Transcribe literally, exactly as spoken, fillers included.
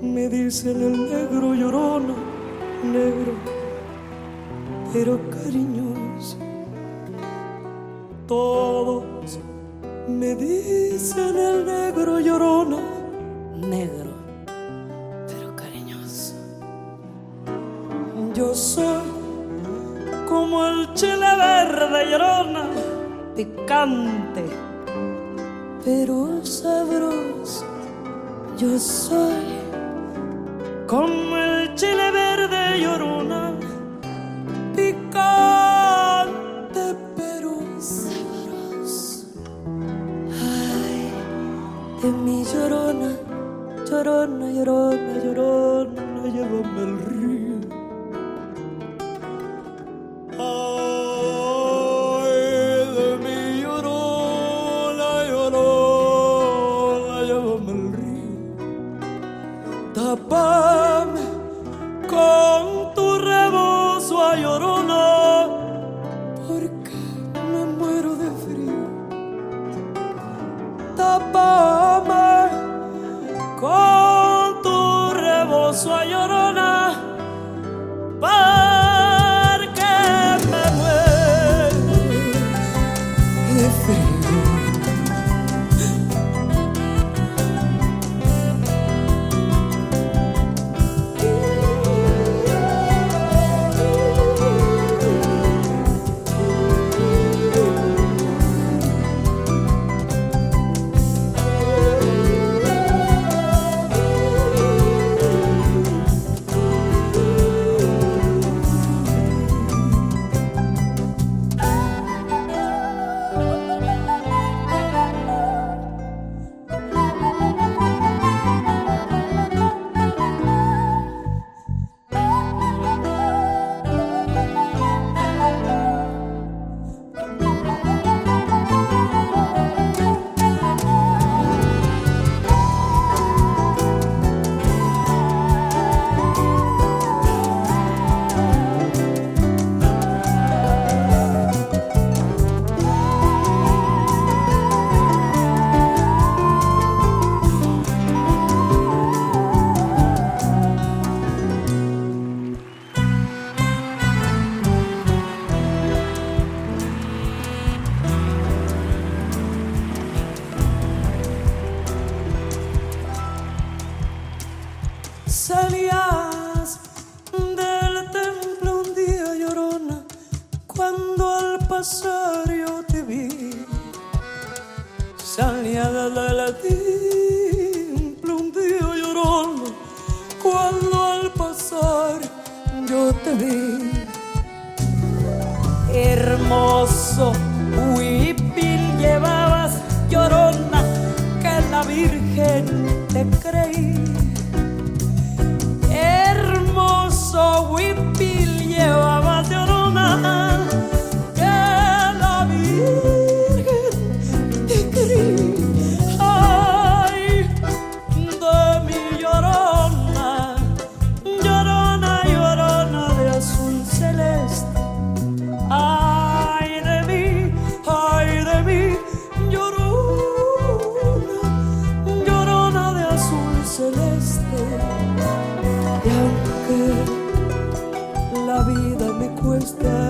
me dicen el negro llorona, negro pero cariñoso. Todos me dicen el negro llorona, negro pero cariñoso. Yo soy como el chile verde llorona, picante pero sabroso. Yo soy como el chile verde llorona, picante pero sabroso. Ay, de mi llorona, llorona, llorona, llorona, llévame al río. Ay, de mi llorona, llorona, llévame al río. Tápame con tu rebozo a llorona, porque me muero de frío. Tápame con tu rebozo a llorona, porque me muero de frío. Salías del templo un día llorona, cuando al pasar yo te vi. Salía del templo un día llorona, cuando al pasar yo te vi. Hermoso huipil llevabas llorona, que la Virgen te creí. Hermoso huipil llevabas llorona, que la Virgen te creí. Ay, de mi llorona, llorona, llorona de azul celeste. Ay de mí, ay de mí, llorona, llorona de azul celeste. Y aunque la vida me cuesta